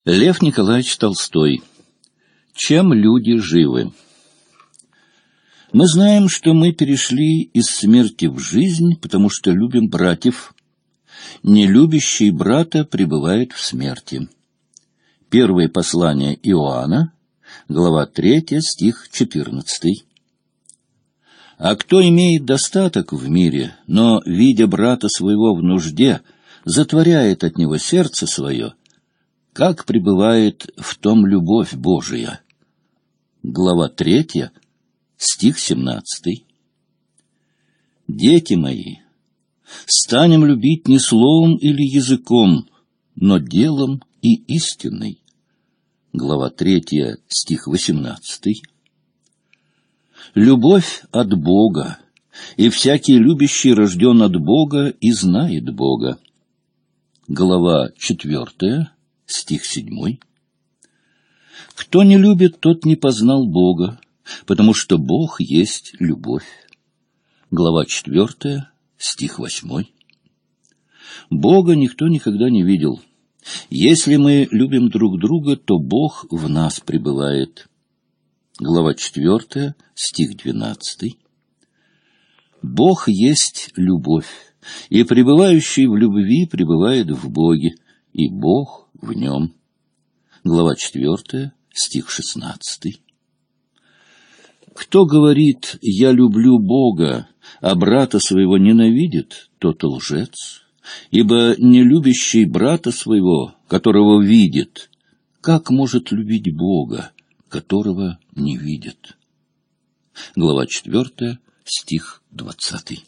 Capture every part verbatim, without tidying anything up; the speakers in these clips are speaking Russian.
Лев Николаевич Толстой. Чем люди живы? Мы знаем, что мы перешли из смерти в жизнь, потому что любим братьев. Нелюбящий брата пребывает в смерти. Первое послание Иоанна, глава третья, стих четырнадцатый. А кто имеет достаток в мире, но, видя брата своего в нужде, затворяет от него сердце свое, как пребывает в том любовь Божия? Глава третья, стих семнадцатый. Дети мои, станем любить не словом или языком, но делом и истиной. Глава третья, стих восемнадцатый. Любовь от Бога, и всякий любящий рожден от Бога и знает Бога. Глава четвертая, стих седьмой. Кто не любит, тот не познал Бога, потому что Бог есть любовь. Глава четвертая, стих восьмой. Бога никто никогда не видел. Если мы любим друг друга, то Бог в нас пребывает. Глава четвертая, стих двенадцатый. Бог есть любовь, и пребывающий в любви пребывает в Боге, и Бог в нем. Глава четвертая, стих шестнадцатый. Кто говорит «я люблю Бога», а брата своего ненавидит, тот лжец, ибо не любящий брата своего, которого видит, как может любить Бога, которого не видит? Глава четвертая, стих двадцатый.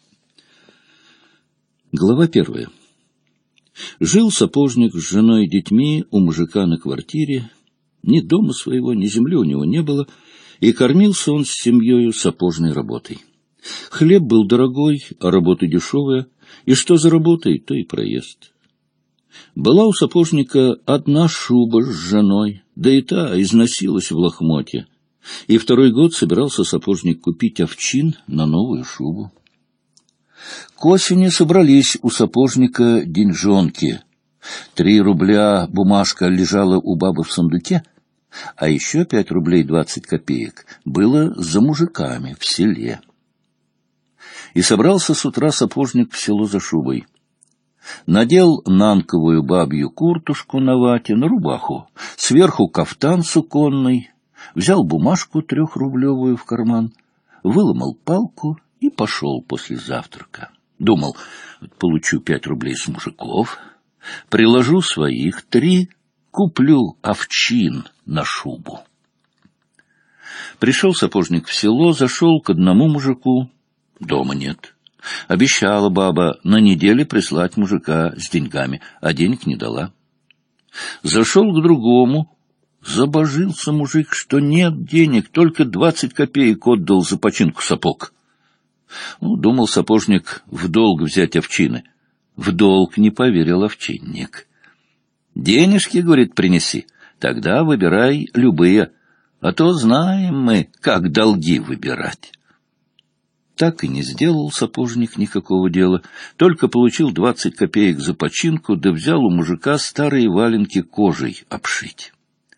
Глава первая. Жил сапожник с женой и детьми у мужика на квартире. Ни дома своего, ни земли у него не было, и кормился он с семьей сапожной работой. Хлеб был дорогой, а работа дешевая, и что за работой, то и проезд. Была у сапожника одна шуба с женой, да и та износилась в лохмотье, и второй год собирался сапожник купить овчин на новую шубу. К осени собрались у сапожника деньжонки. Три рубля бумажка лежала у бабы в сундуке, а еще пять рублей двадцать копеек было за мужиками в селе. И собрался с утра сапожник в село за шубой. Надел нанковую бабью куртушку на вате, на рубаху, сверху кафтан суконный, взял бумажку трехрублевую в карман, выломал палку и пошел после завтрака. Думал, получу пять рублей с мужиков, приложу своих три, куплю овчин на шубу. Пришел сапожник в село, зашел к одному мужику, дома нет. Обещала баба на неделе прислать мужика с деньгами, а денег не дала. Зашел к другому, забожился мужик, что нет денег, только двадцать копеек отдал за починку сапог. Ну, думал сапожник в долг взять овчины. В долг не поверил овчинник. Денежки, говорит, принеси, тогда выбирай любые, а то знаем мы, как долги выбирать. Так и не сделал сапожник никакого дела, только получил двадцать копеек за починку, да взял у мужика старые валенки кожей обшить.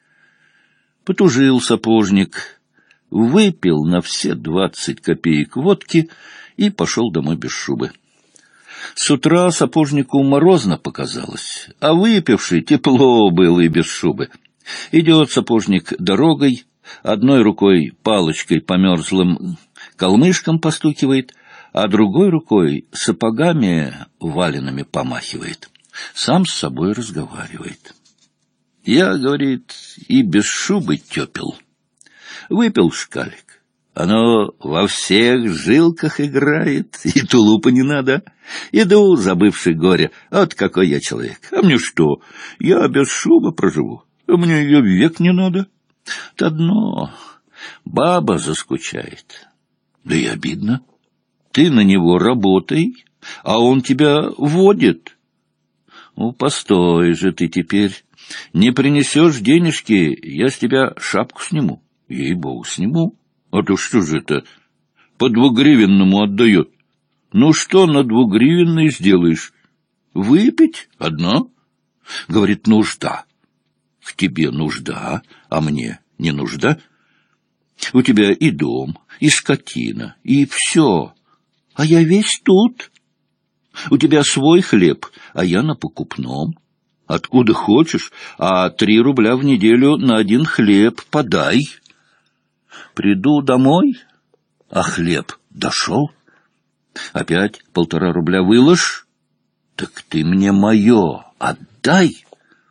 Потужил сапожник, выпил на все двадцать копеек водки и пошел домой без шубы. С утра сапожнику морозно показалось, а выпивший тепло было и без шубы. Идет сапожник дорогой, одной рукой палочкой по мерзлым калмышкам постукивает, а другой рукой сапогами валенными помахивает. Сам с собой разговаривает. Я, говорит, и без шубы тепел. Выпил шкалик. Оно во всех жилках играет, и тулупа не надо. Иду, забывший горе, вот какой я человек. А мне что, я без шубы проживу, а мне ее век не надо. Одно, баба заскучает. Да и обидно. Ты на него работай, а он тебя водит. Ну, постой же ты теперь. Не принесешь денежки, я с тебя шапку сниму. Ей-богу, сниму. А то что же это? По двугривенному отдает. Ну, что на двугривенной сделаешь? Выпить одно? Говорит, нужда. в тебе нужда, а мне не нужда. У тебя и дом, и скотина, и все, а я весь тут. У тебя свой хлеб, а я на покупном. Откуда хочешь, а три рубля в неделю на один хлеб подай. Приду домой, а хлеб дошел. Опять полтора рубля выложь, так ты мне мое отдай.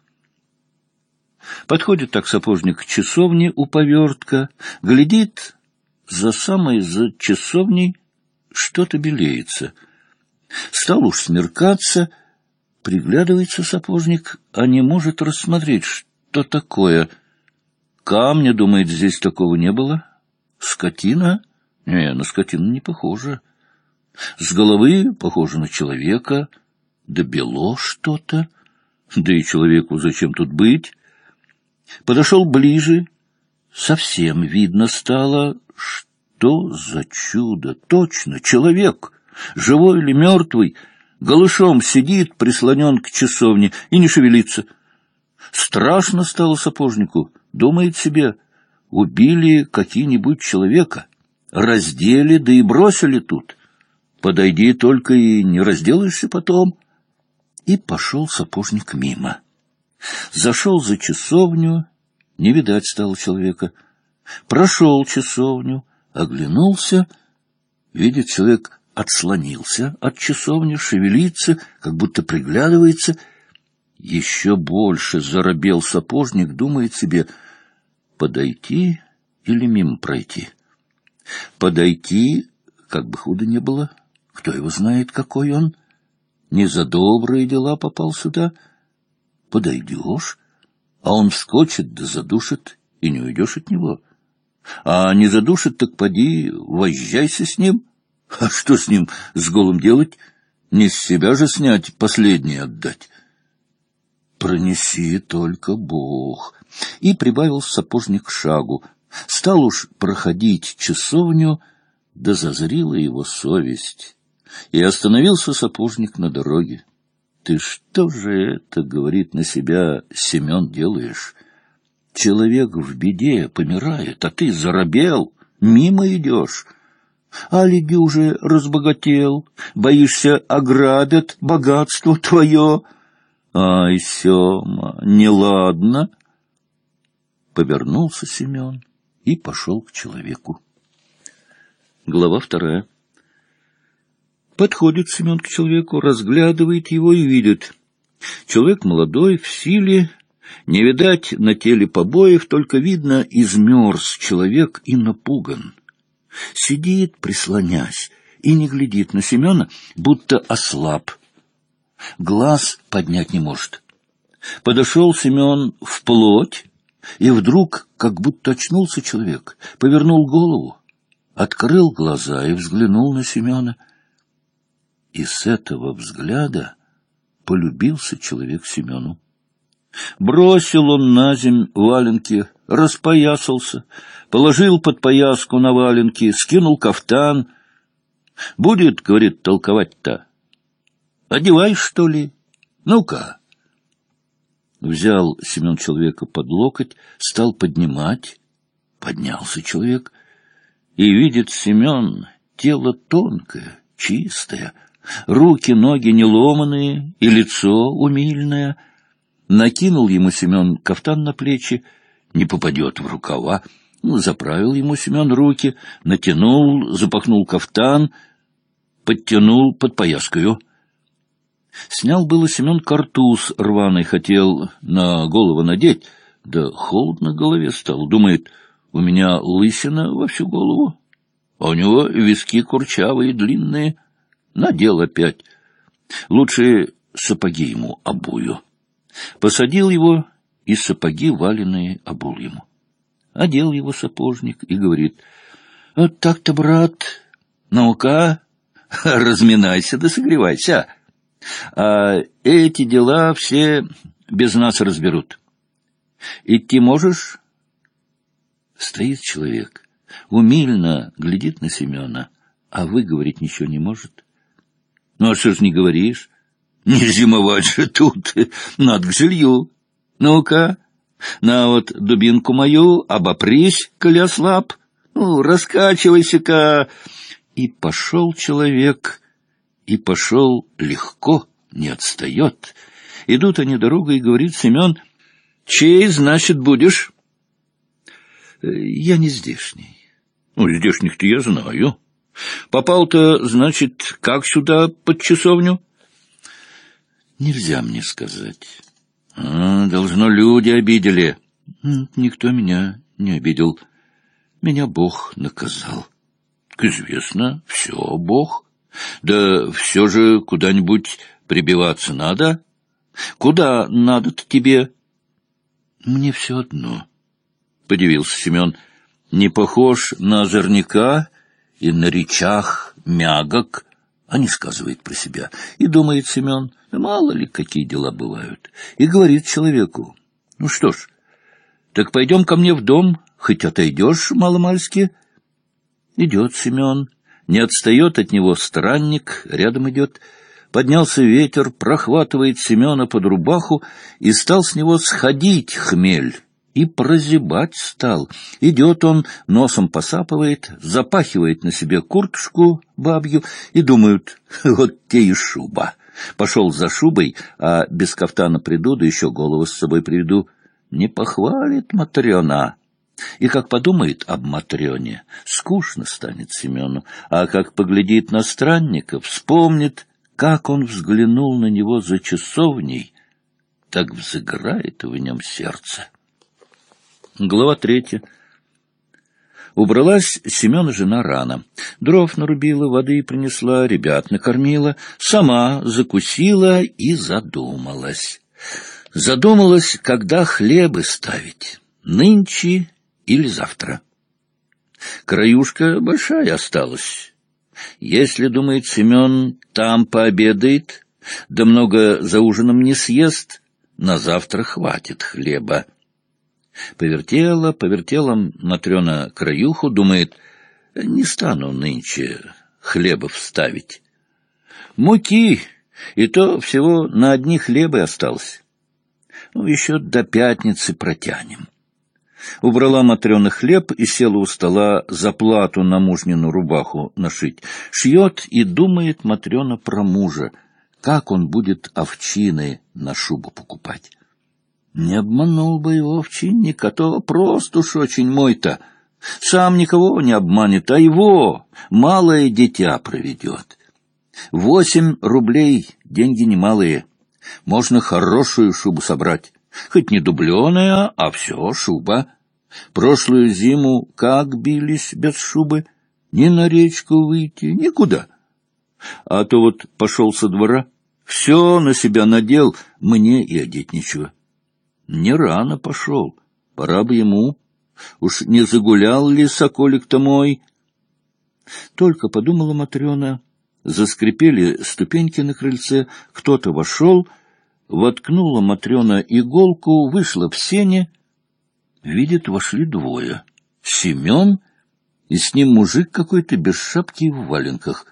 Подходит так сапожник к часовне у повертка, глядит, за самой за часовней что-то белеется. Стал уж смеркаться, приглядывается сапожник, а не может рассмотреть, что такое. Камня, думает, здесь такого не было. Скотина? Не, на скотину не похоже. С головы похоже на человека, да бело что-то. Да и человеку зачем тут быть? Подошел ближе, совсем видно стало, что за чудо. Точно, человек, живой или мертвый, голышом сидит, прислонен к часовне, и не шевелится. Страшно стало сапожнику, думает себе, убили какие-нибудь человека, раздели, да и бросили тут. Подойди только и не разделаешься потом. И пошел сапожник мимо. Зашел за часовню, не видать стало человека. Прошел часовню, оглянулся, видит, человек отслонился от часовни, шевелится, как будто приглядывается. Еще больше заробел сапожник, думает себе, подойти или мимо пройти. Подойти, как бы худо не было, кто его знает, какой он, не за добрые дела попал сюда. Подойдешь, а он вскочит да задушит, и не уйдешь от него. А не задушит, так поди, возжайся с ним. А что с ним с голым делать? Не с себя же снять, последнее отдать. Пронеси только Бог. И прибавил сапожник к шагу. Стал уж проходить часовню, да зазрила его совесть. И остановился сапожник на дороге. «Ты что же это, — говорит на себя Семен, — делаешь? Человек в беде помирает, а ты заробел, мимо идешь. Алиги уже разбогател, боишься, ограбят богатство твое. Ай, Сема, неладно!» Повернулся Семен и пошел к человеку. Глава вторая. Подходит Семен к человеку, разглядывает его и видит. Человек молодой, в силе, не видать на теле побоев, только видно, измерз человек и напуган. Сидит, прислонясь, и не глядит на Семена, будто ослаб. Глаз поднять не может. Подошел Семен вплоть, и вдруг, как будто очнулся человек, повернул голову, открыл глаза и взглянул на Семена. И с этого взгляда полюбился человек Семену. Бросил он на земь валенки, распоясался, положил под пояску на валенки, скинул кафтан. «Будет, — говорит, — толковать-то. Одевай, что ли? Ну-ка!» Взял Семен человека под локоть, стал поднимать. Поднялся человек, и видит Семен тело тонкое, чистое, руки, ноги не ломаные, и лицо умильное. Накинул ему Семен кафтан на плечи, не попадет в рукава. Ну, заправил ему Семен руки, натянул, запахнул кафтан, подтянул под пояскою. Снял было Семен картуз рваный, хотел на голову надеть, да холодно голове стало. Думает, у меня лысина во всю голову, а у него виски курчавые, длинные. Надел опять. Лучше сапоги ему обую. Посадил его, и сапоги валеные обул ему. Одел его сапожник и говорит: «Вот так-то, брат, ну-ка, разминайся да согревайся. А эти дела все без нас разберут. Идти можешь?» Стоит человек, умильно глядит на Семена, а выговорить ничего не может. «Ну, а что ж не говоришь? Не зимовать же тут, надо к жилью. Ну-ка, На вот дубинку мою, обопрись, коли ослаб, ну, раскачивайся-ка. И пошел человек, и пошел легко, не отстает. Идут они дорогой, и говорит Семен: «Чей, значит, будешь?» «Я не здешний». «Ну, здешних-то я знаю. Попал-то, значит, как сюда под часовню?» «Нельзя мне сказать». А, «должно, люди обидели». «Никто меня не обидел. Меня Бог наказал». «Известно, все Бог. Да все же куда-нибудь прибиваться надо. Куда надо-то тебе?» «Мне все одно», — подивился Семен. «Не похож на озорника и на речах мягок, а не сказывает про себя». И думает Семен, мало ли какие дела бывают, и говорит человеку: «Ну что ж, так пойдем ко мне в дом, хоть отойдешь маломальски». Идет Семен, не отстает от него странник, рядом идет. Поднялся ветер, прохватывает Семена под рубаху, и стал с него сходить хмель, и прозябать стал. Идет он, носом посапывает, запахивает на себе куртушку бабью, и думают: вот те и шуба. Пошел за шубой, а без кафтана приду, да еще голову с собой приведу. Не похвалит Матрена. И как подумает об Матрене, скучно станет Семену, а как поглядит на странника, вспомнит, как он взглянул на него за часовней, так взыграет в нем сердце. Глава третья. Убралась Семена жена рано. Дров нарубила, воды принесла, ребят накормила, сама закусила и задумалась. Задумалась, когда хлебы ставить, нынче или завтра. Краюшка большая осталась. Если, думает Семен, там пообедает, да много за ужином не съест, на завтра хватит хлеба. Повертела, повертела Матрена краюху, думает: не стану нынче хлеба вставить. Муки, и то всего на одни хлебы осталось. Ну, еще до пятницы протянем. Убрала Матрена хлеб и села у стола за плату на мужнину рубаху нашить. Шьет и думает Матрена про мужа, как он будет овчины на шубу покупать. Не обманул бы его овчинник, а то просто уж очень мой-то. Сам никого не обманет, а его малое дитя проведет. Восемь рублей — деньги немалые. Можно хорошую шубу собрать. Хоть не дубленая, а все шуба. Прошлую зиму как бились без шубы? Ни на речку выйти, никуда. А то вот пошел со двора, все на себя надел, мне и одеть нечего. Не рано пошел, пора бы ему. Уж не загулял ли соколик-то мой? Только подумала Матрена, заскрипели ступеньки на крыльце, кто-то вошел. Воткнула Матрена иголку, вышла в сене. Видит, вошли двое. Семен и с ним мужик какой-то без шапки и в валенках.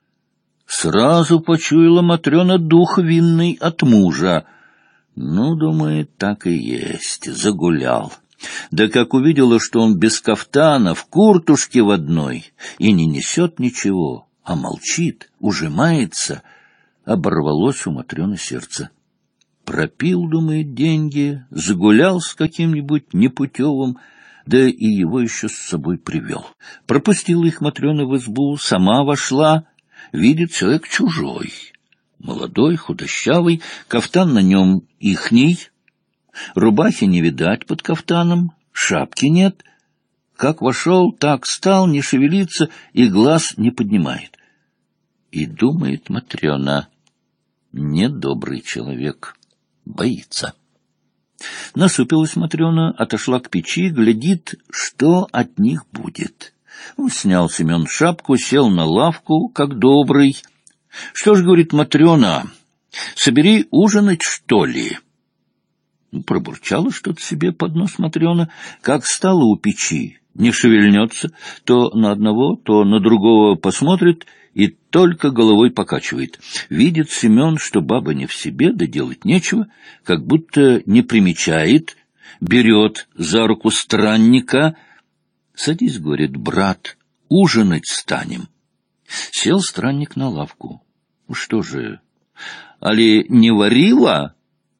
Сразу почуяла Матрена дух винный от мужа. Ну, думает, так и есть, загулял. Да как увидела, что он без кафтана, в куртушке в одной, и не несет ничего, а молчит, ужимается, оборвалось у Матрены сердце. Пропил, думает, деньги, загулял с каким-нибудь непутевым, да и его еще с собой привел. Пропустила их Матрена в избу, сама вошла, видит, человек чужой. Молодой, худощавый, кафтан на нем ихний, рубахи не видать под кафтаном, шапки нет. Как вошел, так стал, не шевелится и глаз не поднимает. И думает Матрена: недобрый человек, боится. Насупилась Матрена, отошла к печи, глядит, что от них будет. Ну, снял Семен шапку, сел на лавку, как добрый. Что ж, говорит Матрена, собери ужинать, что ли? Пробурчала что-то себе под нос Матрена, как стала у печи, не шевельнется, то на одного, то на другого посмотрит и только головой покачивает. Видит Семен, что баба не в себе, да делать нечего, как будто не примечает, берет за руку странника. «Садись, — говорит, — брат, ужинать станем». Сел странник на лавку. «Что же, али не варила?»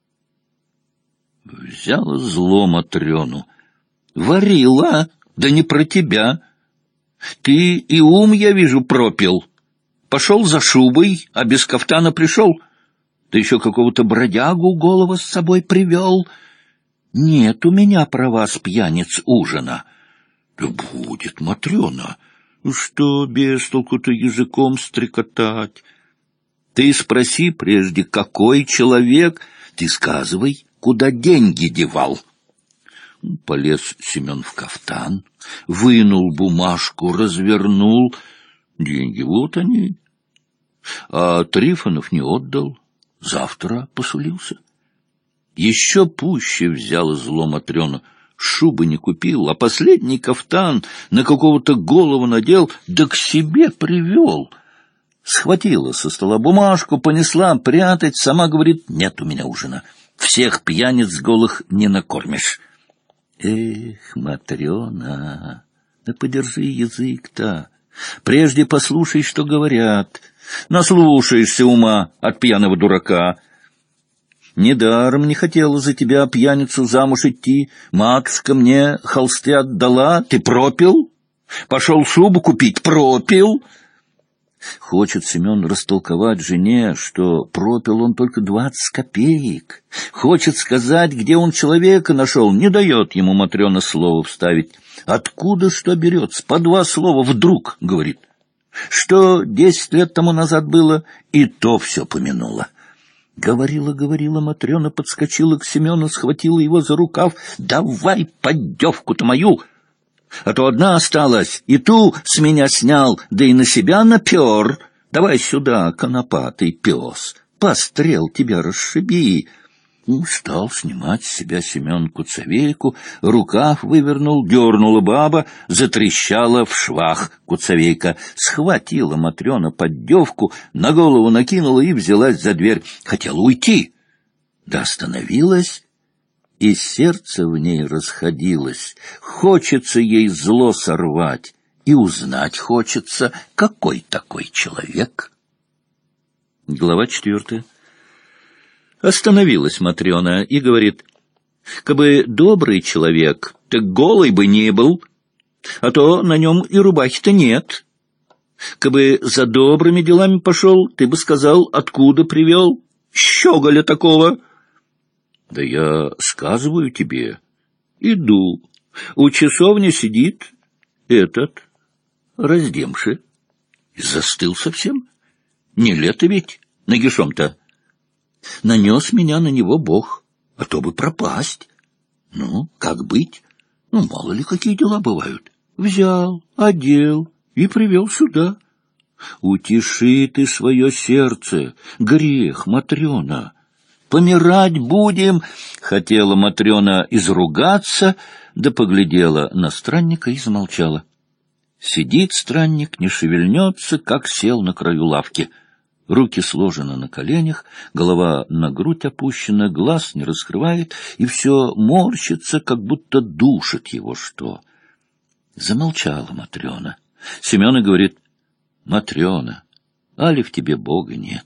Взяла зло Матрёну. «Варила, да не про тебя. Ты и ум, я вижу, пропил. Пошел за шубой, а без кафтана пришел. Да еще какого-то бродягу голова с собой привел. Нет у меня про вас, пьяниц, ужина». «Да будет, Матрёна, что без толку-то языком стрекотать? Ты спроси прежде, какой человек, ты сказывай, куда деньги девал». Полез Семен в кафтан, вынул бумажку, развернул. Деньги вот они. А Трифонов не отдал, завтра посулился. Еще пуще взяла зло Матрёна. Шубы не купил, а последний кафтан на какого-то голову надел, да к себе привел. Схватила со стола бумажку, понесла прятать, сама говорит: «Нет у меня ужина, всех пьяниц голых не накормишь». Эх, Матрёна, да подержи язык-то, прежде послушай, что говорят. Наслушаешься ума от пьяного дурака. Недаром не хотела за тебя, пьяницу, замуж идти. Матушка мне холсты отдала, ты пропил? Пошел шубу купить, пропил? Хочет Семен растолковать жене, что пропил он только двадцать копеек. Хочет сказать, где он человека нашел, не дает ему Матрёна слова вставить. Откуда что берется? По два слова вдруг, говорит. Что десять лет тому назад было, и то все помянуло. Говорила, говорила Матрёна, подскочила к Семену, схватила его за рукав. «Давай поддевку-то мою, а то одна осталась, и ту с меня снял, да и на себя напер. Давай сюда, конопатый пес, пострел тебя расшиби». Ну, стал снимать с себя Семен куцовейку, рукав вывернул, дернула баба, затрещала в швах куцовейка. Схватила Матрёна поддевку, на голову накинула и взялась за дверь. Хотела уйти, да остановилась, и сердце в ней расходилось. Хочется ей зло сорвать, и узнать хочется, какой такой человек. Глава четвертая. Остановилась Матрёна и говорит: «Кабы добрый человек, так голый бы не был, а то на нем и рубахи-то нет. Кабы за добрыми делами пошел, ты бы сказал, откуда привел щеголя такого». «Да я сказываю тебе, иду, у часовни сидит этот раздемши». Застыл совсем, не лето ведь, нагишом-то. Нанес меня на него Бог, а то бы пропасть. Ну, как быть? Ну, мало ли какие дела бывают. Взял, одел и привел сюда. Утеши ты свое сердце, грех, Матрёна. Помирать будем. Хотела Матрёна изругаться, да поглядела на странника и замолчала. Сидит странник, не шевельнется, как сел на краю лавки. Руки сложены на коленях, голова на грудь опущена, глаз не раскрывает, и все морщится, как будто душит его что. Замолчала Матрёна. Семен и говорит: «Матрёна, али в тебе Бога нет?»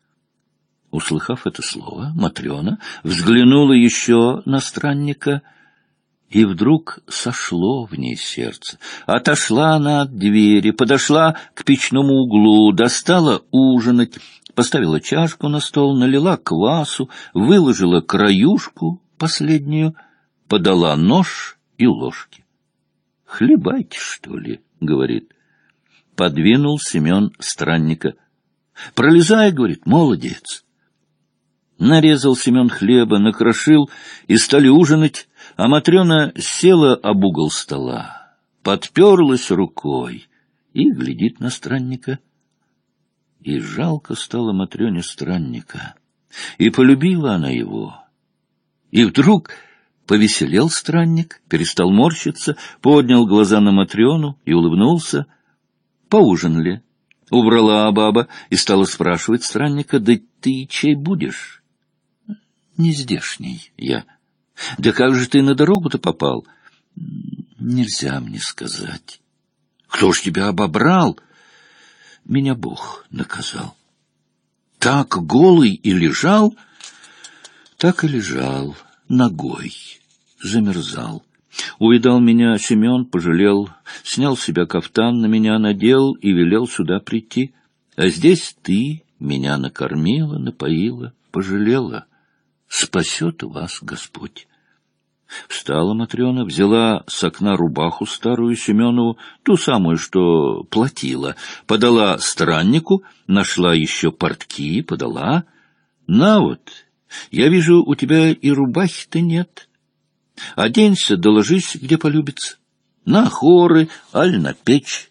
Услыхав это слово, Матрёна взглянула еще на странника, и вдруг сошло в ней сердце. Отошла она от двери, подошла к печному углу, достала ужинать, поставила чашку на стол, налила квасу, выложила краюшку последнюю, подала нож и ложки. «Хлебайте, что ли?» — говорит. Подвинул Семен странника. «Пролезай, — говорит, — молодец». Нарезал Семен хлеба, накрошил, и стали ужинать, а Матрёна села об угол стола, подперлась рукой и глядит на странника. И жалко стало Матрёне странника, и полюбила она его. И вдруг повеселел странник, перестал морщиться, поднял глаза на Матрёну и улыбнулся. Поужинали. Убрала баба и стала спрашивать странника: «Да ты чей будешь?» «Не здешний я». Да как же ты на дорогу-то попал? Нельзя мне сказать. Кто ж тебя обобрал? Меня Бог наказал. Так голый и лежал? Так и лежал, ногой, замерзал. Увидал меня Семен, пожалел, снял с себя кафтан, на меня надел и велел сюда прийти. А здесь ты меня накормила, напоила, пожалела. Спасет вас Господь. Встала Матрена, взяла с окна рубаху старую Семенову, ту самую, что платила, подала страннику, нашла еще портки, подала. На вот, я вижу, у тебя и рубахи-то нет. Оденься, доложись, где полюбится. На хоры, аль на печь.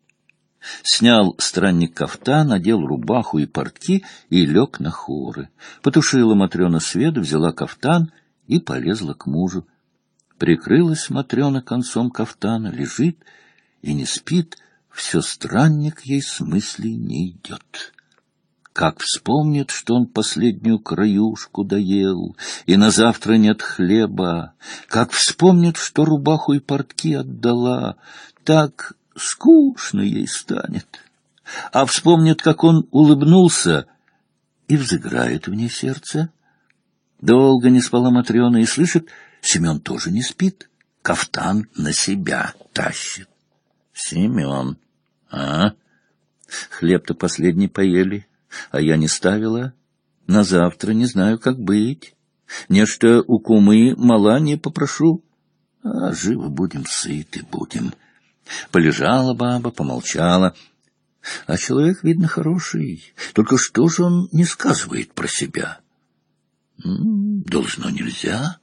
Снял странник кафтан, надел рубаху и портки и лег на хоры. Потушила Матрена свет, взяла кафтан и полезла к мужу. Прикрылась Матрена концом кафтана, лежит и не спит, все странник ей с мыслей не идет. Как вспомнит, что он последнюю краюшку доел, и на завтра нет хлеба, как вспомнит, что рубаху и портки отдала, так скучно ей станет. А вспомнит, как он улыбнулся, и взыграет в ней сердце. Долго не спала Матрена и слышит, Семен тоже не спит, кафтан на себя тащит. Семен, а? Хлеб-то последний поели, а я не ставила. На завтра не знаю, как быть. Нечто у кумы мала не попрошу. А живо будем, сыты будем. Полежала баба, помолчала. А человек, видно, хороший. Только что же он не сказывает про себя? М-м, должно нельзя.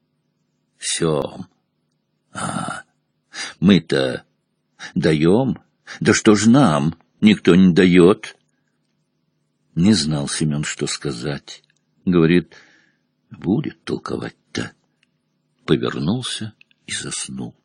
Сем. А, мы-то даем. Да что ж нам? Никто не дает. Не знал Семен, что сказать. Говорит, будет толковать-то. Повернулся и заснул.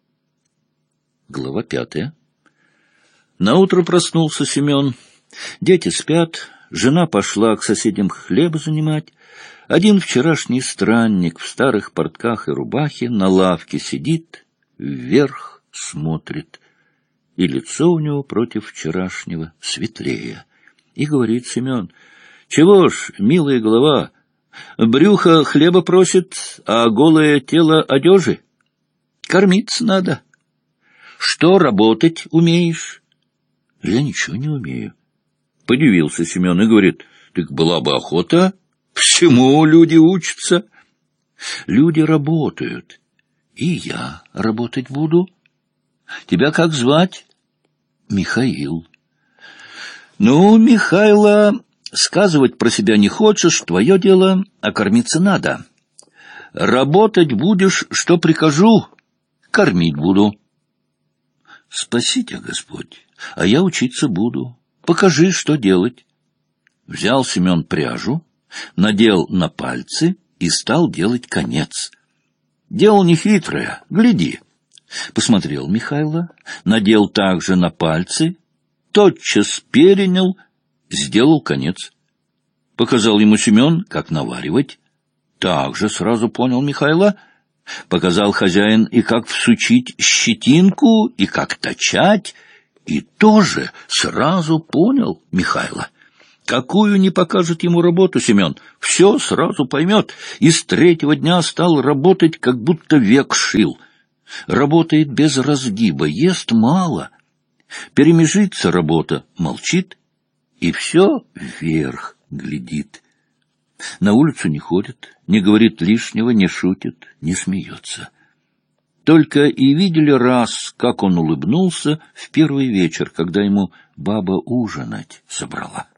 Глава пятая. Наутро проснулся Семен. Дети спят, жена пошла к соседям хлеба занимать. Один вчерашний странник в старых портках и рубахе на лавке сидит, вверх смотрит, и лицо у него против вчерашнего светлее. И говорит Семен, чего ж, милая голова, брюхо хлеба просит, а голое тело одежи? Кормиться надо. Что работать умеешь? Я ничего не умею. Подивился Семен и говорит, так была бы охота, всему люди учатся. Люди работают, и я работать буду. Тебя как звать? Михаил. Ну, Михайло, сказывать про себя не хочешь, твое дело, а кормиться надо. Работать будешь, что прикажу, кормить буду. Спаси тебя, Господь, а я учиться буду. Покажи, что делать. Взял Семен пряжу, надел на пальцы и стал делать конец. Дело нехитрое, гляди. Посмотрел Михайло, надел также на пальцы, тотчас перенял, сделал конец. Показал ему Семен, как наваривать. Так же сразу понял Михайло. Показал хозяин и как всучить щетинку, и как точать, и тоже сразу понял Михайло. Какую не покажет ему работу Семен, все сразу поймет, и с третьего дня стал работать, как будто век шил. Работает без разгиба, ест мало. Перемежится работа, молчит, и все вверх глядит. На улицу не ходит, не говорит лишнего, не шутит, не смеется. Только и видели раз, как он улыбнулся в первый вечер, когда ему баба ужинать собрала.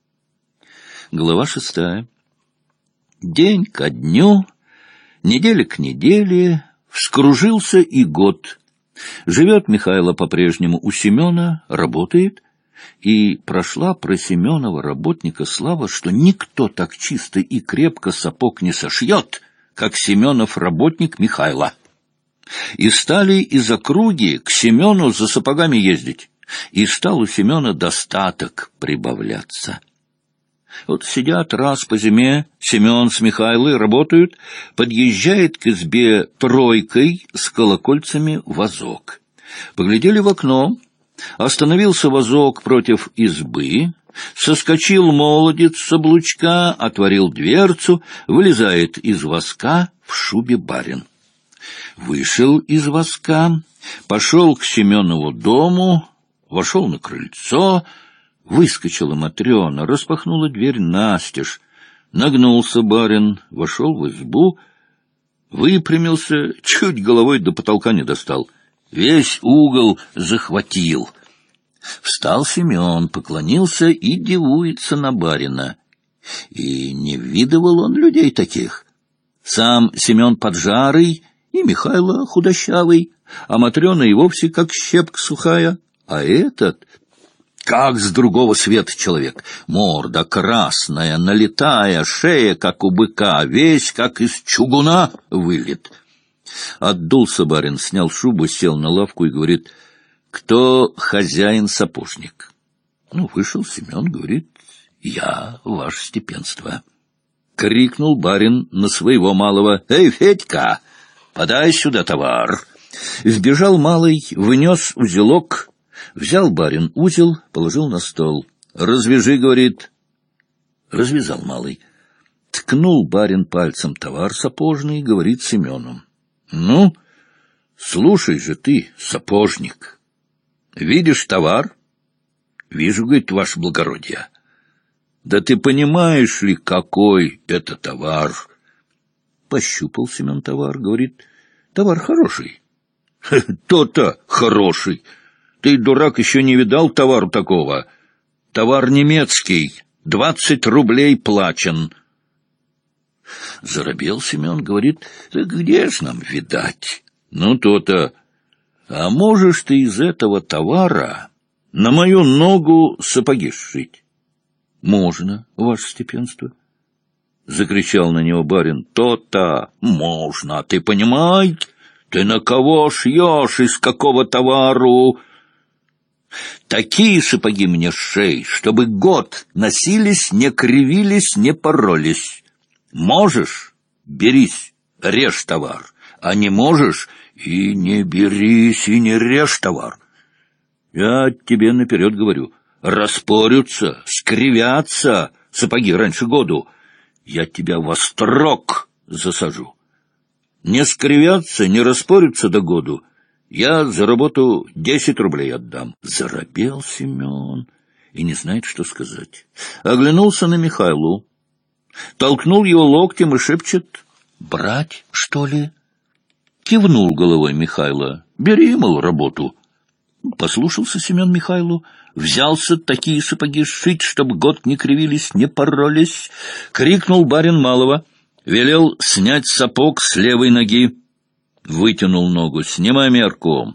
Глава шестая. День ко дню, неделя к неделе, вскружился и год. Живет Михайло по-прежнему у Семена, работает, и прошла про Семенова работника слава, что никто так чисто и крепко сапог не сошьет, как Семенов работник Михайло. И стали из округи к Семену за сапогами ездить, и стал у Семена достаток прибавляться. Вот сидят раз по зиме, Семен с Михайлой работают, подъезжает к избе тройкой с колокольцами возок. Поглядели в окно, остановился возок против избы, соскочил молодец с облучка, отворил дверцу, вылезает из воска в шубе барин. Вышел из воска, пошел к Семенову дому, вошел на крыльцо. Выскочила Матрена, распахнула дверь настежь. Нагнулся барин, вошел в избу, выпрямился, чуть головой до потолка не достал. Весь угол захватил. Встал Семен, поклонился и дивуется на барина. И не видывал он людей таких. Сам Семен поджарый, и Михайло худощавый, а Матрена и вовсе как щепка сухая, а этот... как с другого света человек. Морда красная, налитая, шея, как у быка, весь, как из чугуна, вылет. Отдулся барин, снял шубу, сел на лавку и говорит: «Кто хозяин-сапожник?» Ну, вышел Семен, говорит: «Я, ваше степенство». Крикнул барин на своего малого: «Эй, Федька, подай сюда товар!» Вбежал малый, внес узелок. Взял барин узел, положил на стол. «Развяжи», — говорит. Развязал малый. Ткнул барин пальцем товар сапожный, говорит Семену: «Ну, слушай же ты, сапожник, видишь товар?» «Вижу», — говорит, «ваше благородие». «Да ты понимаешь ли, какой это товар?» Пощупал Семен товар, говорит: «Товар хороший». «То-то хороший. Ты, дурак, еще не видал товару такого. Товар немецкий, двадцать рублей плачен». Заробел Семен, говорит: «Да где ж нам видать?» «Ну, то-то. А можешь ты из этого товара на мою ногу сапоги сшить?» «Можно, ваше степенство». Закричал на него барин: «То-то можно, ты понимаешь? Ты на кого шьешь, из какого товару?» «Такие сапоги мне сшей, чтобы год носились, не кривились, не поролись. Можешь — берись, режь товар, а не можешь — и не берись, и не режь товар. Я тебе наперед говорю, распорются, скривятся сапоги раньше году, я тебя во строк засажу. Не скривятся, не распорются до году, я за работу десять рублей отдам». Заробел Семен и не знает, что сказать. Оглянулся на Михайлу, толкнул его локтем и шепчет: «Брать, что ли?» Кивнул головой Михайло: «Бери, мол, работу». Послушался Семен Михайлу, взялся такие сапоги сшить, чтобы год не кривились, не поролись. Крикнул барин малого, велел снять сапог с левой ноги. Вытянул ногу: «Снимай мерку».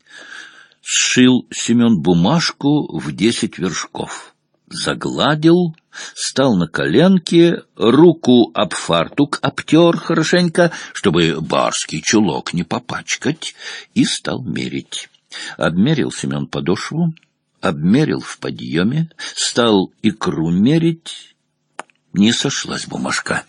Сшил Семен бумажку в десять вершков. Загладил, стал на коленке, руку об фартук обтер хорошенько, чтобы барский чулок не попачкать, и стал мерить. Обмерил Семен подошву, обмерил в подъеме, стал икру мерить. Не сошлась бумажка.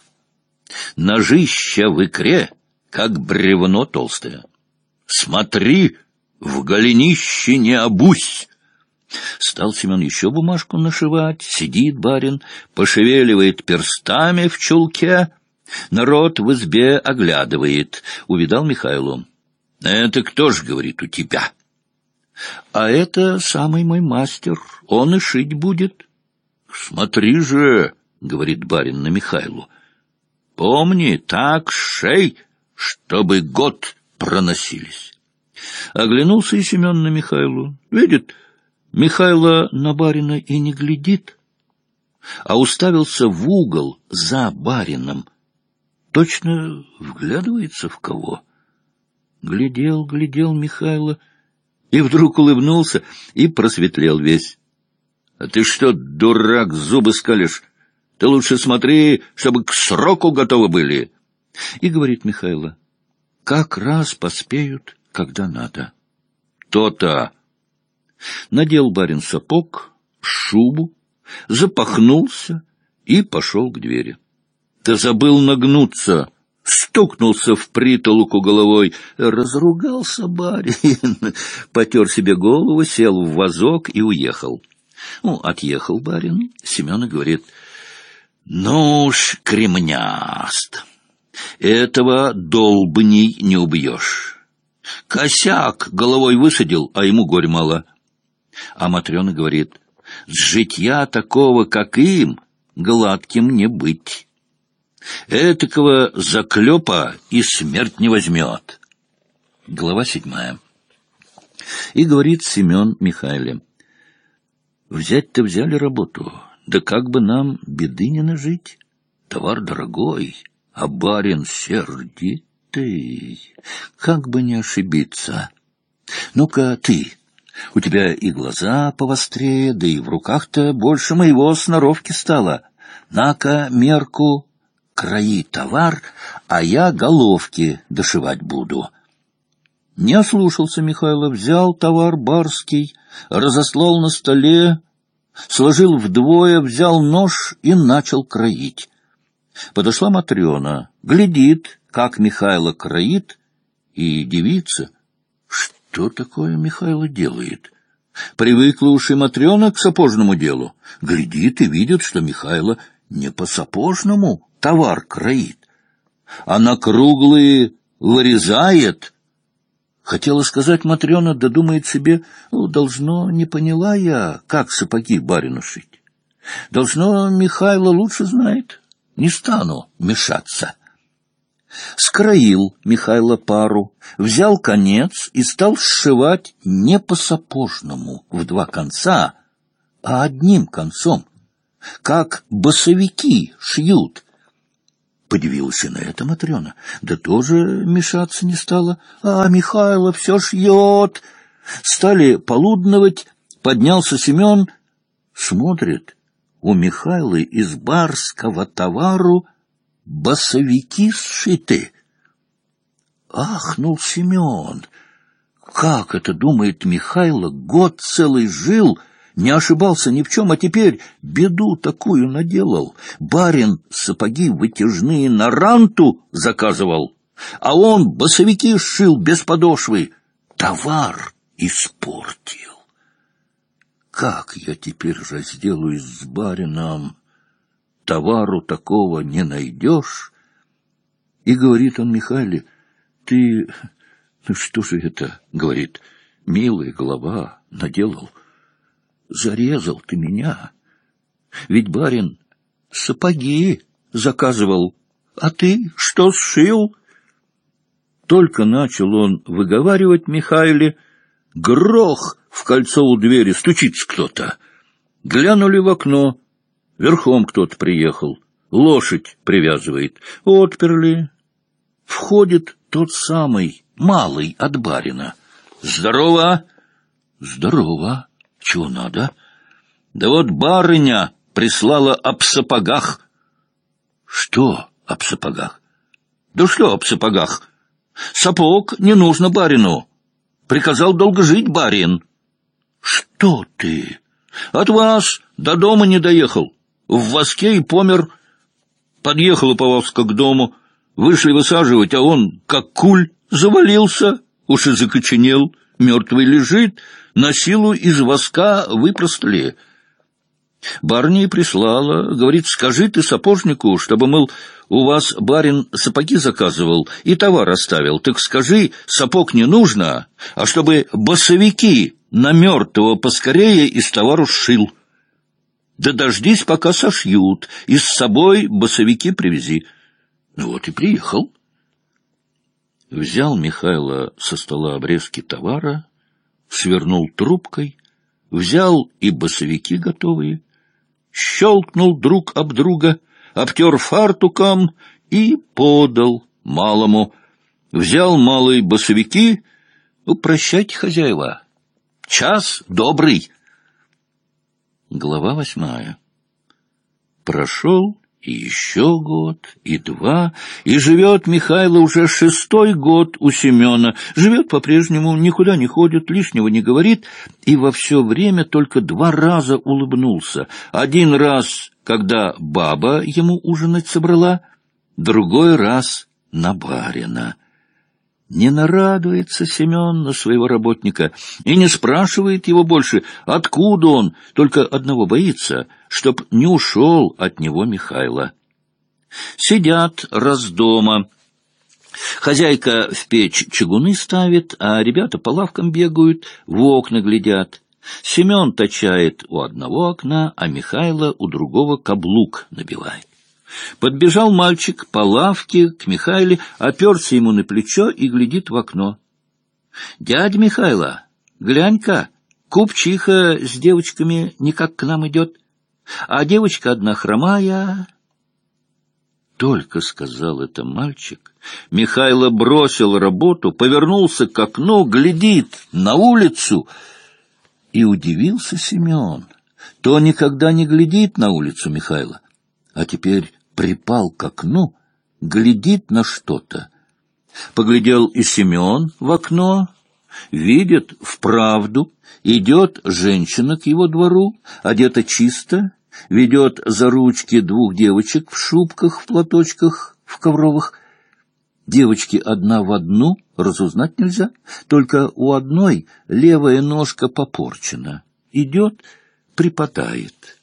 Ножища в икре, как бревно толстое. «Смотри, в голенище не обусь!» Стал Семен еще бумажку нашивать. Сидит барин, пошевеливает перстами в чулке. Народ в избе оглядывает. Увидал Михайлу. «Это кто ж, — говорит, — у тебя?» «А это самый мой мастер, он и шить будет». «Смотри же, — говорит барин на Михайлу, — помни, так шей, чтобы год проносились». Оглянулся и Семен на Михайлу. Видит, Михайло на барина и не глядит, а уставился в угол за барином. Точно вглядывается в кого. Глядел, глядел Михайло, и вдруг улыбнулся и просветлел весь. «А ты что, дурак, зубы скалишь? Ты лучше смотри, чтобы к сроку готовы были». И говорит Михайло: «Как раз поспеют, когда надо». То-то. Надел барин сапог, шубу, запахнулся и пошел к двери. Да забыл нагнуться, стукнулся в притолоку головой. Разругался барин, потер себе голову, сел в вазок и уехал. Ну, отъехал барин, Семен и говорит: ну уж, кремняст, этого долбней не убьешь. Косяк головой высадил, а ему горь мало. А Матрена говорит: с житья такого, как им, гладким не быть. Этакого заклепа и смерть не возьмет. Глава седьмая. И говорит Семен Михайле: взять-то взяли работу, да как бы нам беды не нажить? Товар дорогой, а барин сердитый. Как бы не ошибиться. Ну-ка ты, у тебя и глаза повострее, да и в руках-то больше моего сноровки стало. На-ка мерку, краи товар, а я головки дошивать буду. Не ослушался Михайло, взял товар барский, разослал на столе, сложил вдвое, взял нож и начал кроить. Подошла Матрена, глядит, как Михайло кроит, и дивится, что такое Михайло делает. Привыкла уж и Матрена к сапожному делу, глядит и видит, что Михайло не по-сапожному товар кроит, а на круглые вырезает. Хотела сказать Матрена, да думает себе: ну, должно, не поняла я, как сапоги барину шить. Должно, Михайло лучше знает, не стану мешаться. Скроил Михайло пару, взял конец и стал сшивать не по-сапожному в два конца, а одним концом, как басовики шьют. Подивилась и на это Матрена, да тоже мешаться не стала. А Михайло все шьет. Стали полудновать, поднялся Семен, смотрит, у Михайла из барского товару басовики сшиты. Ахнул Семен. Как это, думает Михайло, год целый жил, не ошибался ни в чем, а теперь беду такую наделал. Барин сапоги вытяжные на ранту заказывал, а он басовики сшил без подошвы. Товар испортил. Как я теперь разделаюсь с барином? Товару такого не найдешь. И говорит он Михайле: ты, ну что же это, говорит, милая голова, наделал? Зарезал ты меня. Ведь барин сапоги заказывал, а ты что сшил? Только начал он выговаривать Михайле, грох в кольцо у двери, стучится кто-то. Глянули в окно, верхом кто-то приехал, лошадь привязывает. Отперли. Входит тот самый, малый от барина. Здорово! Здорово! Чего надо? Да вот барыня прислала об сапогах. Что об сапогах? Да что об сапогах? Сапог не нужно барину. Приказал долго жить барин. Что ты? От вас до дома не доехал. В воске и помер. Подъехала повозка к дому. Вышли высаживать, а он, как куль, завалился. Уж и закоченел. Мертвый лежит. На силу из воска выпростали. Барыня и прислала. Говорит: скажи ты сапожнику, чтобы, мол, у вас барин сапоги заказывал и товар оставил. Так скажи, сапог не нужно, а чтобы басовики на мертвого поскорее из товару сшил. Да дождись, пока сошьют, и с собой басовики привези. Ну вот и приехал. Взял Михайло со стола обрезки товара, свернул трубкой, взял и басовики готовые, щелкнул друг об друга, обтер фартуком и подал малому. Взял малый басовики. Ну, прощайте, хозяева, час добрый. Глава восьмая. Прошел И еще год, и два, и живет Михайло уже шестой год у Семена. Живет по-прежнему, никуда не ходит, лишнего не говорит, и во все время только два раза улыбнулся. Один раз, когда баба ему ужинать собрала, другой раз на барина. Не нарадуется Семен на своего работника и не спрашивает его больше, откуда он, только одного боится, чтоб не ушел от него Михайло. Сидят раз дома. Хозяйка в печь чугуны ставит, а ребята по лавкам бегают, в окна глядят. Семен точает у одного окна, а Михайло у другого каблук набивает. Подбежал мальчик по лавке к Михайле, оперся ему на плечо и глядит в окно. — Дядя Михайло, глянь-ка, купчиха с девочками никак к нам идет, а девочка одна хромая. Только сказал это мальчик, Михайло бросил работу, повернулся к окну, глядит на улицу, и удивился Семен. То никогда не глядит на улицу Михайло, а теперь припал к окну, глядит на что-то. Поглядел и Семен в окно, видит вправду, идет женщина к его двору, одета чисто, ведет за ручки двух девочек в шубках, в платочках, в ковровых. Девочки одна в одну, разузнать нельзя, только у одной левая ножка попорчена. Идет, припадает.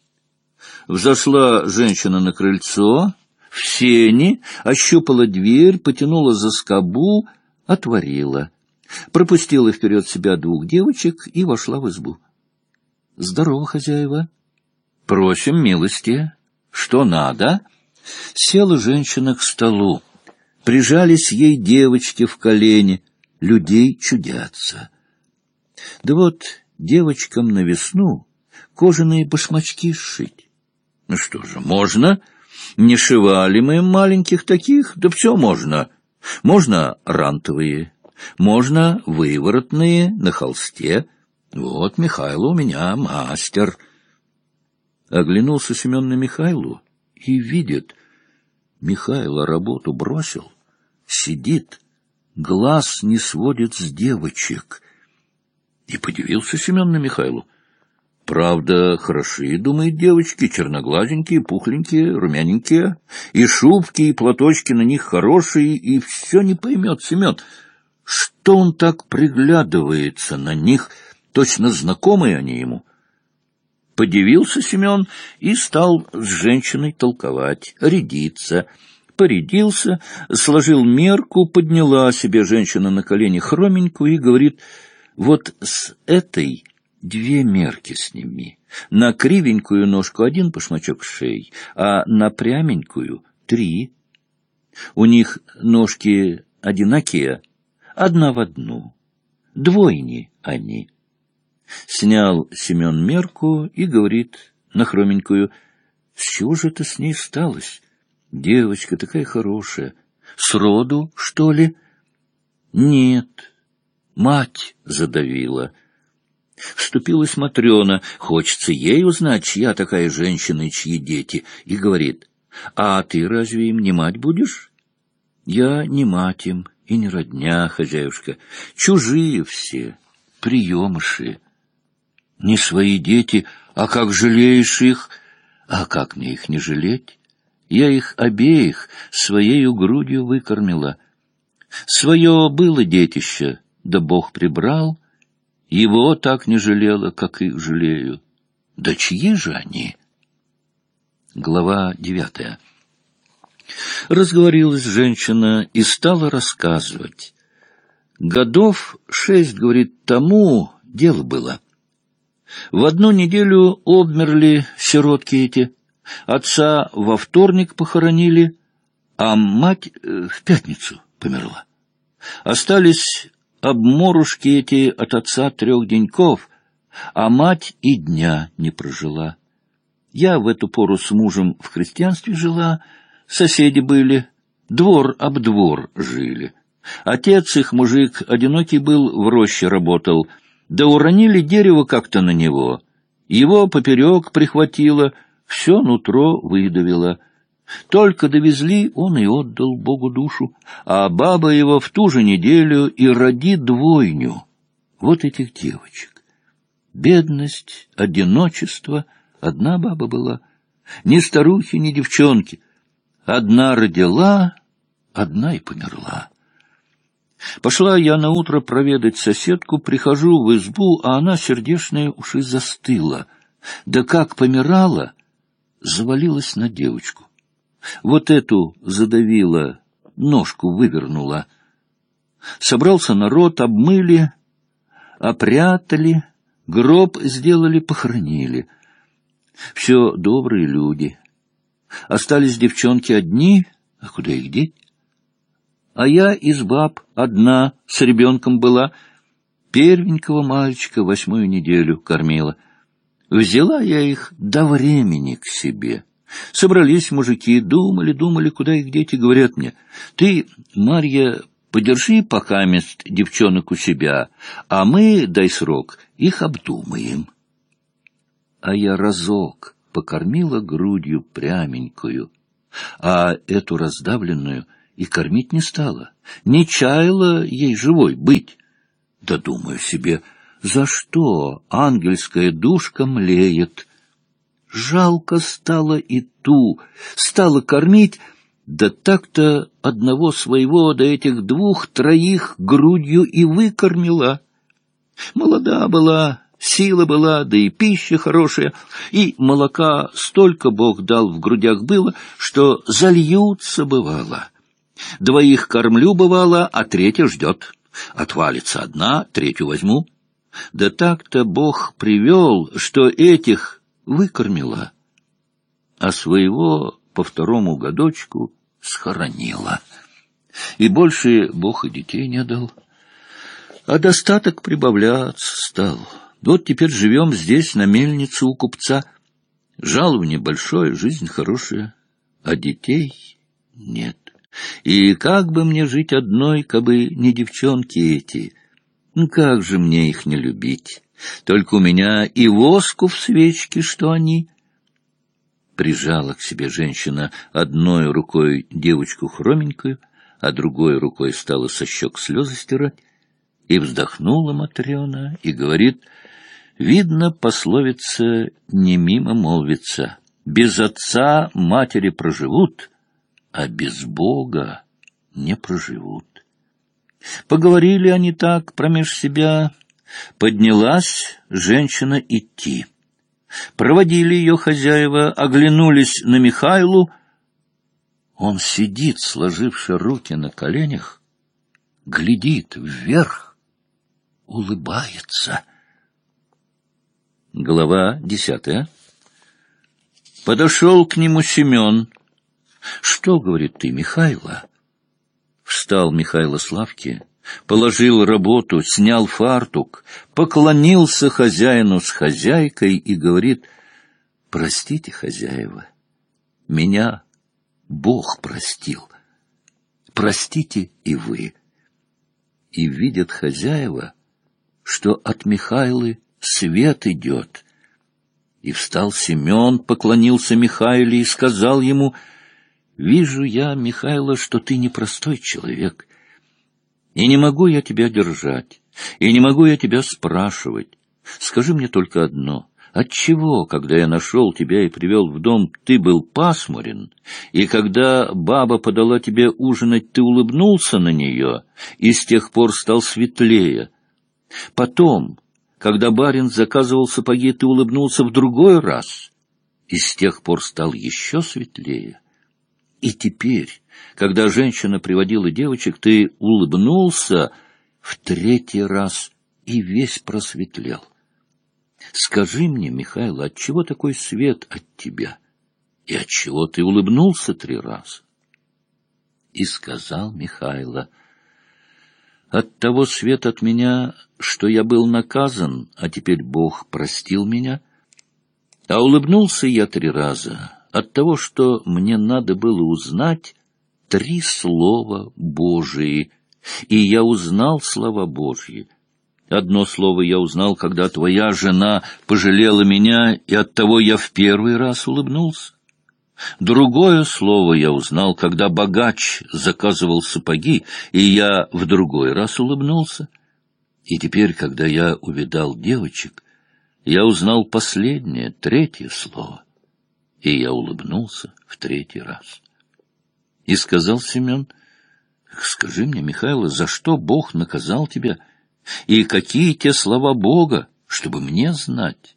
Взошла женщина на крыльцо, в сени, ощупала дверь, потянула за скобу, отворила. Пропустила вперед себя двух девочек и вошла в избу. — Здорово, хозяева. — Просим милости. Что надо? Села женщина к столу. Прижались ей девочки в колени. Людей чудятся. Да вот девочкам на весну кожаные башмачки сшить. Ну что же, можно. Не шивали мы маленьких таких, да все можно. Можно рантовые, можно выворотные на холсте. Вот Михайло у меня мастер. Оглянулся Семен на Михайлу и видит, Михайло работу бросил, сидит, глаз не сводит с девочек. И подивился Семен на Михайлу. Правда, хороши, думает, девочки, черноглазенькие, пухленькие, румяненькие, и шубки, и платочки на них хорошие, и все не поймет Семен, что он так приглядывается на них, точно знакомые они ему. Подивился Семен и стал с женщиной толковать, рядиться. Порядился, сложил мерку, подняла себе женщина на колени хроменькую и говорит, вот с этой две мерки сними. На кривенькую ножку один башмачок шеи, а на пряменькую три. У них ножки одинакие, одна в одну. Двойни они. Снял Семен мерку и говорит на хроменькую, с чего же это с ней сталось? Девочка такая хорошая. Сроду, что ли? Нет, мать задавила. Вступилась Матрена, хочется ей узнать, чья такая женщина и чьи дети, и говорит, а ты разве им не мать будешь? Я не мать им и не родня, хозяюшка, чужие все, приемыши. Не свои дети, а как жалеешь их? А как мне их не жалеть? Я их обеих своею грудью выкормила. Свое было детище, да Бог прибрал, его так не жалела, как их жалею. Да чьи же они? Глава девятая. Разговорилась женщина и стала рассказывать. Годов шесть, говорит, тому дело было. В одну неделю обмерли сиротки эти. Отца во вторник похоронили, а мать в пятницу померла. Остались обморушки эти от отца трех деньков, а мать и дня не прожила. Я в эту пору с мужем в крестьянстве жила, соседи были, двор об двор жили. Отец их, мужик, одинокий был, в роще работал, да уронили дерево как-то на него. Его поперек прихватило, все нутро выдавило. Только довезли, он и отдал Богу душу, а баба его в ту же неделю и родит двойню. Вот этих девочек. Бедность, одиночество, одна баба была. Ни старухи, ни девчонки. Одна родила, одна и померла. Пошла я наутро проведать соседку, прихожу в избу, а она сердечная уж и застыла. Да как помирала, завалилась на девочку. Вот эту задавила, ножку вывернула. Собрался народ, обмыли, опрятали, гроб сделали, похоронили. Все добрые люди. Остались девчонки одни, а куда их деть? А я из баб одна с ребенком была, первенького мальчика восьмую неделю кормила. Взяла я их до времени к себе. Собрались мужики, думали, думали, куда их дети, говорят мне: ты, Марья, подержи покамест девчонок у себя, а мы, дай срок, их обдумаем. А я разок покормила грудью пряменькую, а эту раздавленную и кормить не стала, не чаяла ей живой быть. Да думаю себе, за что ангельская душка млеет? Жалко стало и ту, стала кормить, да так-то одного своего до этих двух-троих грудью и выкормила. Молода была, сила была, да и пища хорошая, и молока столько Бог дал в грудях было, что зальются бывало. Двоих кормлю бывало, а третья ждет. Отвалится одна, третью возьму. Да так-то Бог привел, что этих выкормила, а своего по второму годочку схоронила. И больше Бог и детей не дал, а достаток прибавляться стал. Вот теперь живем здесь, на мельнице у купца. Жалование большое, жизнь хорошая, а детей нет. И как бы мне жить одной, кабы не девчонки эти? Ну, как же мне их не любить? Только у меня и воску в свечке, что они. Прижала к себе женщина одной рукой девочку хроменькую, а другой рукой стала со щек слезы стирать. И вздохнула Матрена и говорит: видно, пословица не мимо молвится. Без отца матери проживут, а без Бога не проживут. Поговорили они так промеж себя. Поднялась женщина идти. Проводили ее хозяева, оглянулись на Михайлу. Он сидит, сложивши руки на коленях, глядит вверх, улыбается. Глава десятая. Подошел к нему Семен. Что, говорит, ты, Михайло? Встал Михайло с лавки, положил работу, снял фартук, поклонился хозяину с хозяйкой и говорит: простите, хозяева, меня Бог простил, простите и вы. И видят хозяева, что от Михайлы свет идет. И встал Семен, поклонился Михайле и сказал ему: вижу я, Михайло, что ты непростой человек, и не могу я тебя держать, и не могу я тебя спрашивать. Скажи мне только одно: отчего, когда я нашел тебя и привел в дом, ты был пасмурен, и когда баба подала тебе ужинать, ты улыбнулся на нее, и с тех пор стал светлее? Потом, когда барин заказывал сапоги, ты улыбнулся в другой раз, и с тех пор стал еще светлее? И теперь, когда женщина приводила девочек, ты улыбнулся в третий раз и весь просветлел. Скажи мне, Михайло, отчего такой свет от тебя? И отчего ты улыбнулся три раза? И сказал Михайло: от того свет от меня, что я был наказан, а теперь Бог простил меня, а улыбнулся я три раза от того, что мне надо было узнать три слова Божии, и я узнал слова Божьи. Одно слово я узнал, когда твоя жена пожалела меня, и оттого я в первый раз улыбнулся. Другое слово я узнал, когда богач заказывал сапоги, и я в другой раз улыбнулся. И теперь, когда я увидал девочек, я узнал последнее, третье слово, и я улыбнулся в третий раз. И сказал Семен: скажи мне, Михайло, за что Бог наказал тебя, и какие те слова Бога, чтобы мне знать?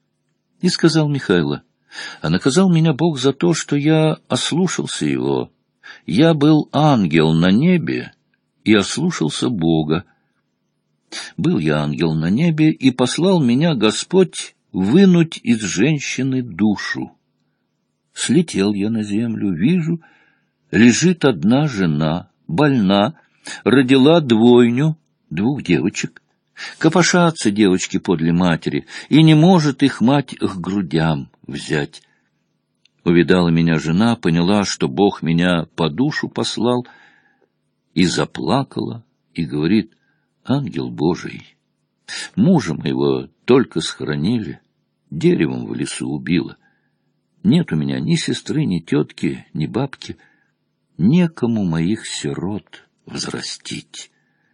И сказал Михайло: а наказал меня Бог за то, что я ослушался Его. Я был ангел на небе и ослушался Бога. Был я ангел на небе, и послал меня Господь вынуть из женщины душу. Слетел я на землю, вижу, лежит одна жена, больна, родила двойню, двух девочек. Копошатся девочки подле матери, и не может их мать к грудям взять. Увидала меня жена, поняла, что Бог меня по душу послал, и заплакала, и говорит: ангел Божий, мужа моего только схоронили, деревом в лесу убило. Нет у меня ни сестры, ни тетки, ни бабки, некому моих сирот взрастить.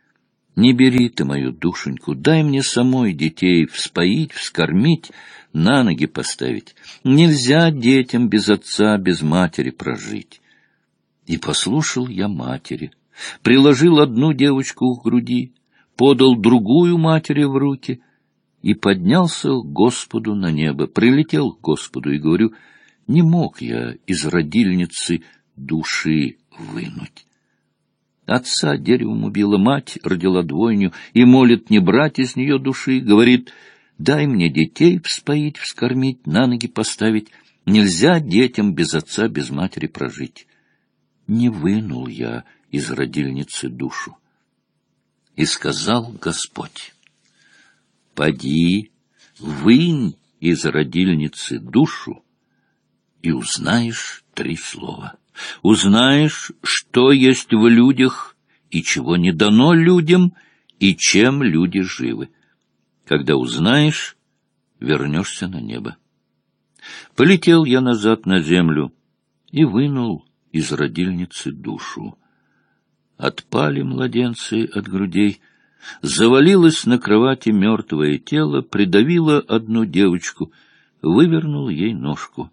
Не бери ты мою душеньку, дай мне самой детей вспоить, вскормить, на ноги поставить. Нельзя детям без отца, без матери прожить. И послушал я матери, приложил одну девочку к груди, подал другую матери в руки и поднялся к Господу на небо, прилетел к Господу и говорю: не мог я из родильницы души вынуть. Отца деревом убила, мать родила двойню и молит не брать из нее души, говорит: дай мне детей вспоить, вскормить, на ноги поставить. Нельзя детям без отца, без матери прожить. Не вынул я из родильницы душу. И сказал Господь: поди, вынь из родильницы душу, и узнаешь три слова. Узнаешь, что есть в людях и чего не дано людям, и чем люди живы. Когда узнаешь, вернешься на небо. Полетел я назад на землю и вынул из родильницы душу. Отпали младенцы от грудей, завалилось на кровати мертвое тело, придавило одну девочку, вывернул ей ножку.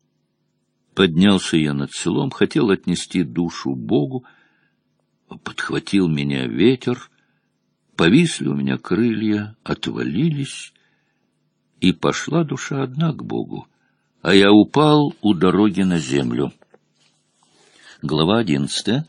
Поднялся я над селом, хотел отнести душу Богу, подхватил меня ветер, повисли у меня крылья, отвалились, и пошла душа одна к Богу, а я упал у дороги на землю. Глава одиннадцатая.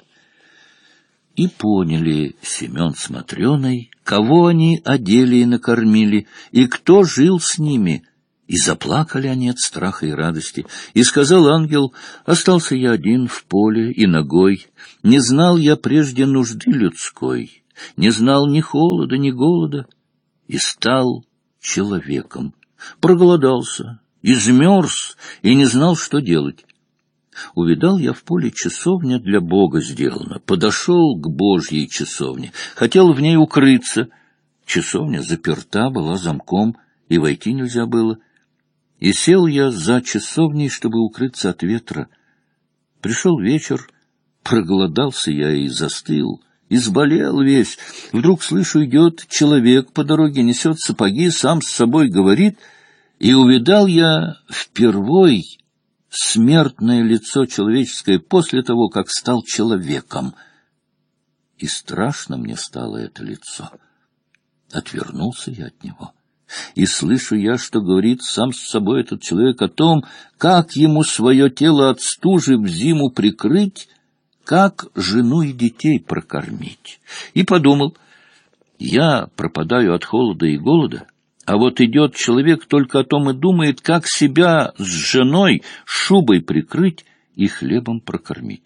И поняли Семен с Матрёной, кого они одели и накормили, и кто жил с ними. И заплакали они от страха и радости. И сказал ангел: остался я один в поле и нагой, не знал я прежде нужды людской, не знал ни холода, ни голода, и стал человеком. Проголодался, измерз и не знал, что делать. Увидал я в поле часовня для Бога сделана, подошел к Божьей часовне, хотел в ней укрыться. Часовня заперта была замком, и войти нельзя было. И сел я за часовней, чтобы укрыться от ветра. Пришел вечер, проголодался я и застыл, изболел весь. Вдруг, слышу, идет человек по дороге, несет сапоги, сам с собой говорит, и увидал я впервой смертное лицо человеческое после того, как стал человеком. И страшно мне стало это лицо. Отвернулся я от него. И слышу я, что говорит сам с собой этот человек о том, как ему свое тело от стужи в зиму прикрыть, как жену и детей прокормить. И подумал: я пропадаю от холода и голода, а вот идет человек, только о том и думает, как себя с женой шубой прикрыть и хлебом прокормить.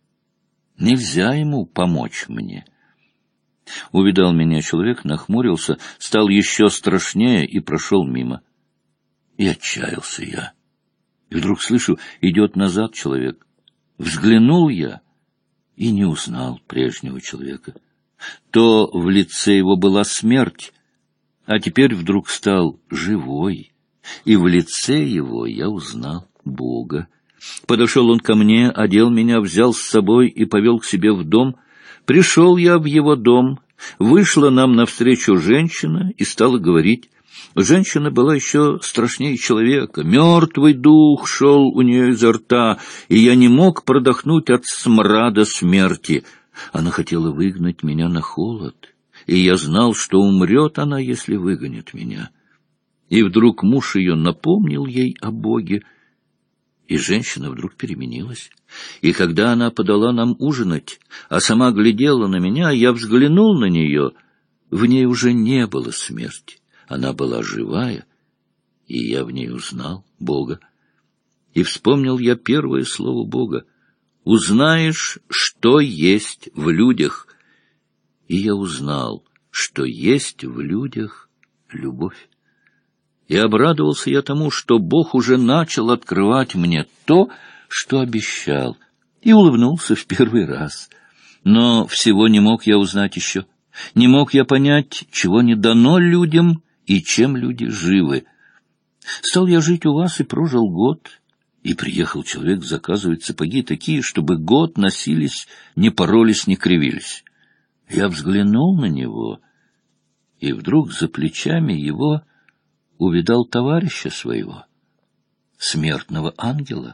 Нельзя ему помочь мне. Увидал меня человек, нахмурился, стал еще страшнее и прошел мимо. И отчаялся я. И вдруг слышу, идет назад человек. Взглянул я и не узнал прежнего человека. То в лице его была смерть, а теперь вдруг стал живой, и в лице его я узнал Бога. Подошел он ко мне, одел меня, взял с собой и повел к себе в дом. Пришел я в его дом, вышла нам навстречу женщина и стала говорить. Женщина была еще страшнее человека. Мертвый дух шел у нее изо рта, и я не мог продохнуть от смрада смерти. Она хотела выгнать меня на холод, и я знал, что умрет она, если выгонит меня. И вдруг муж ее напомнил ей о Боге, и женщина вдруг переменилась. И когда она подала нам ужинать, а сама глядела на меня, я взглянул на нее, в ней уже не было смерти. Она была живая, и я в ней узнал Бога. И вспомнил я первое слово Бога: «Узнаешь, что есть в людях». И я узнал, что есть в людях любовь. И обрадовался я тому, что Бог уже начал открывать мне то, что обещал, и улыбнулся в первый раз. Но всего не мог я узнать еще. Не мог я понять, чего не дано людям и чем люди живы. Стал я жить у вас и прожил год, и приехал человек заказывать сапоги такие, чтобы год носились, не поролись, не кривились. Я взглянул на него, и вдруг за плечами его увидал товарища своего, смертного ангела.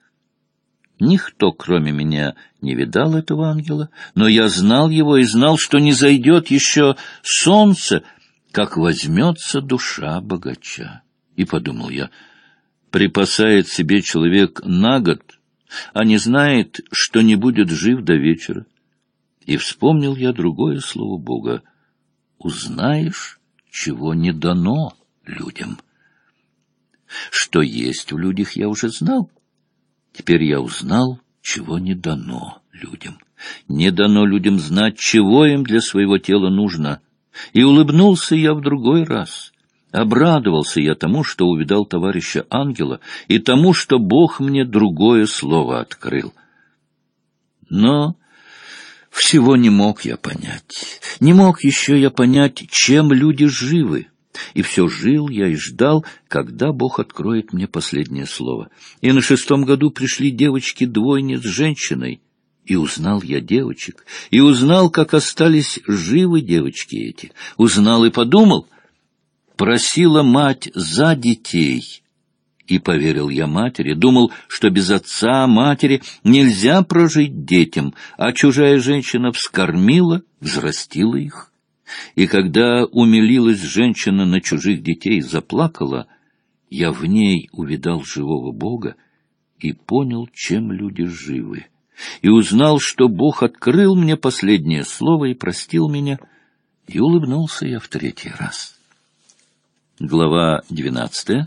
Никто, кроме меня, не видал этого ангела, но я знал его и знал, что не зайдет еще солнце, как возьмется душа богача. И подумал я: припасает себе человек на год, а не знает, что не будет жив до вечера. И вспомнил я другое слово Бога: узнаешь, чего не дано людям. Что есть в людях, я уже знал. Теперь я узнал, чего не дано людям. Не дано людям знать, чего им для своего тела нужно. И улыбнулся я в другой раз. Обрадовался я тому, что увидал товарища ангела, и тому, что Бог мне другое слово открыл. Но всего не мог я понять. Не мог еще я понять, чем люди живы. И все жил я и ждал, когда Бог откроет мне последнее слово. И на шестом году пришли девочки-двойни с женщиной, и узнал я девочек, и узнал, как остались живы девочки эти. Узнал и подумал: просила мать за детей. И поверил я матери, думал, что без отца, матери нельзя прожить детям, а чужая женщина вскормила, взрастила их. И когда умилилась женщина на чужих детей, заплакала, я в ней увидал живого Бога и понял, чем люди живы. И узнал, что Бог открыл мне последнее слово и простил меня, и улыбнулся я в третий раз. Глава двенадцатая.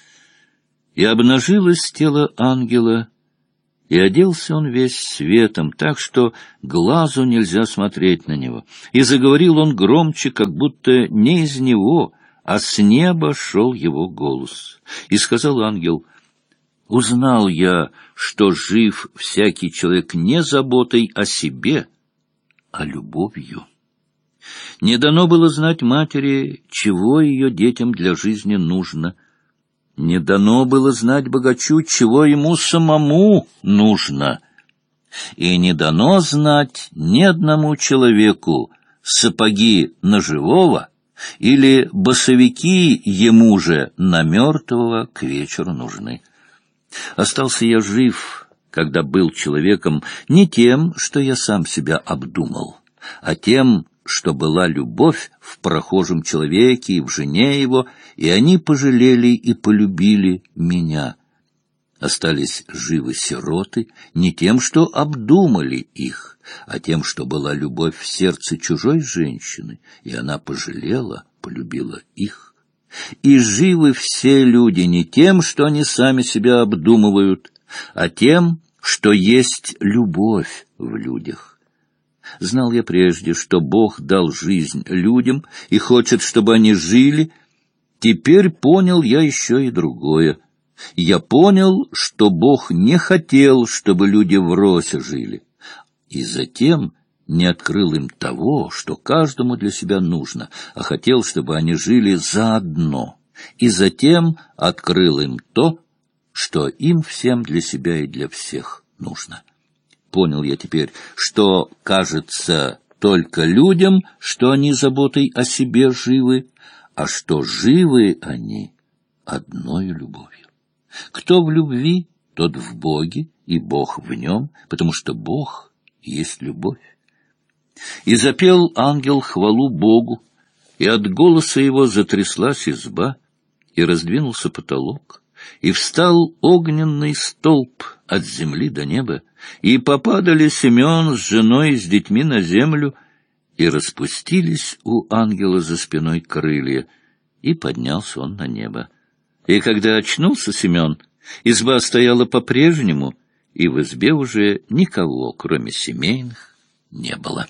И обнажилось тело ангела, и оделся он весь светом, так что глазу нельзя смотреть на него. И заговорил он громче, как будто не из него, а с неба шел его голос. И сказал ангел: «Узнал я, что жив всякий человек не заботой о себе, а любовью. Не дано было знать матери, чего ее детям для жизни нужно. Не дано было знать богачу, чего ему самому нужно. И не дано знать ни одному человеку сапоги на живого или босовики ему же на мертвого к вечеру нужны. Остался я жив, когда был человеком, не тем, что я сам себя обдумал, а тем, что была любовь в прохожем человеке и в жене его, и они пожалели и полюбили меня. Остались живы сироты не тем, что обдумали их, а тем, что была любовь в сердце чужой женщины, и она пожалела, полюбила их. И живы все люди не тем, что они сами себя обдумывают, а тем, что есть любовь в людях. Знал я прежде, что Бог дал жизнь людям и хочет, чтобы они жили. Теперь понял я еще и другое. Я понял, что Бог не хотел, чтобы люди врозь жили, и затем не открыл им того, что каждому для себя нужно, а хотел, чтобы они жили заодно, и затем открыл им то, что им всем для себя и для всех нужно. Понял я теперь, что, кажется, только людям, что они заботой о себе живы, а что живы они одной любовью. Кто в любви, тот в Боге, и Бог в нем, потому что Бог есть любовь. И запел ангел хвалу Богу, и от голоса его затряслась изба, и раздвинулся потолок, и встал огненный столб от земли до неба, и попадали Симеон с женой и с детьми на землю, и распустились у ангела за спиной крылья, и поднялся он на небо. И когда очнулся Симеон, изба стояла по-прежнему, и в избе уже никого, кроме семейных, не было.